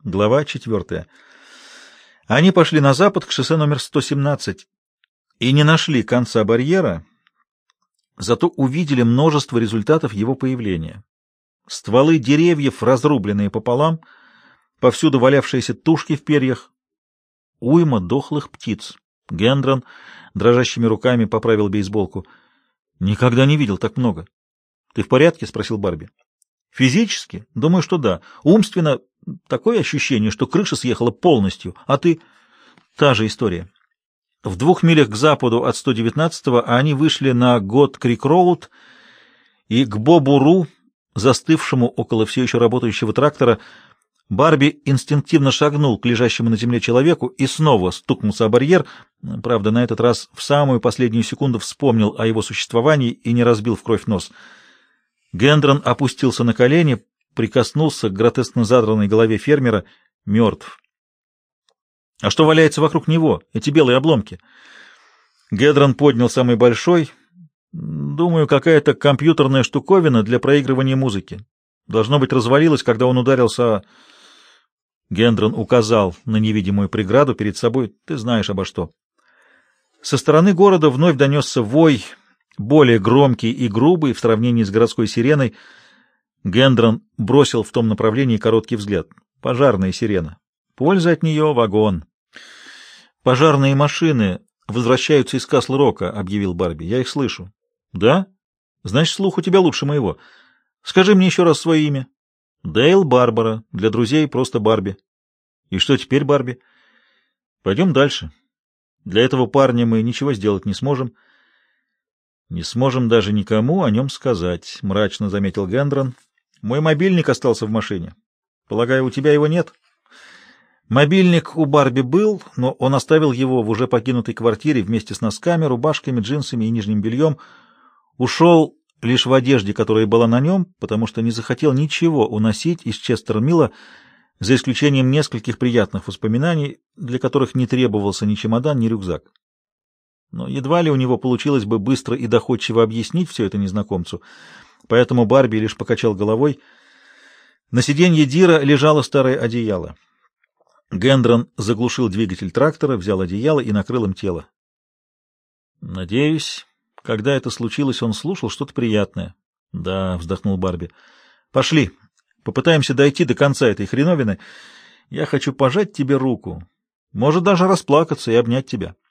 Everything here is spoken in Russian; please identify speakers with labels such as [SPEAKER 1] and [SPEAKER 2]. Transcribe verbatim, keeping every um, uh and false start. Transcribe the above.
[SPEAKER 1] Глава четвертая. Они пошли на запад к шоссе номер сто семнадцать и не нашли конца барьера, зато увидели множество результатов его появления. Стволы деревьев, разрубленные пополам, повсюду валявшиеся тушки в перьях, уйма дохлых птиц. Гендрон дрожащими руками поправил бейсболку. «Никогда не видел так много». «Ты в порядке?» — спросил Барби. «Физически? Думаю, что да. Умственно такое ощущение, что крыша съехала полностью. А ты...» «Та же история». В двух милях к западу от сто девятнадцатого они вышли на Гот-Крик-Роуд и к Бобу-Ру, застывшему около все еще работающего трактора. Барби инстинктивно шагнул к лежащему на земле человеку и снова стукнулся о барьер. Правда, на этот раз в самую последнюю секунду вспомнил о его существовании и не разбил в кровь нос. Гендрон опустился на колени, прикоснулся к гротескно задранной голове фермера. Мертв. А что валяется вокруг него? Эти белые обломки. Гендрон поднял самый большой. Думаю, какая-то компьютерная штуковина для проигрывания музыки. Должно быть, развалилась, когда он ударился о... Гендрон указал на невидимую преграду перед собой. Ты знаешь обо что. Со стороны города вновь донесся вой, более громкий и грубый в сравнении с городской сиреной. Гендрон бросил в том направлении короткий взгляд. Пожарная сирена. Польза от нее — вагон. «Пожарные машины возвращаются из Касл-Рока», — объявил Барби. «Я их слышу». «Да? Значит, слух у тебя лучше моего. Скажи мне еще раз свое имя». «Дейл Барбара. Для друзей просто Барби». «И что теперь, Барби?» «Пойдем дальше. Для этого парня мы ничего сделать не сможем». «Не сможем даже никому о нем сказать», — мрачно заметил Гендрон. «Мой мобильник остался в машине. Полагаю, у тебя его нет?» Мобильник у Барби был, но он оставил его в уже покинутой квартире вместе с носками, рубашками, джинсами и нижним бельем. Ушел лишь в одежде, которая была на нем, потому что не захотел ничего уносить из Честер-Милла, за исключением нескольких приятных воспоминаний, для которых не требовался ни чемодан, ни рюкзак. Но едва ли у него получилось бы быстро и доходчиво объяснить все это незнакомцу, поэтому Барби лишь покачал головой. На сиденье Дира лежало старое одеяло. Гендрон заглушил двигатель трактора, взял одеяло и накрыл им тело. «Надеюсь, когда это случилось, он слушал что-то приятное». «Да», — вздохнул Барби. «Пошли, попытаемся дойти до конца этой хреновины. Я хочу пожать тебе руку, может даже расплакаться и обнять тебя».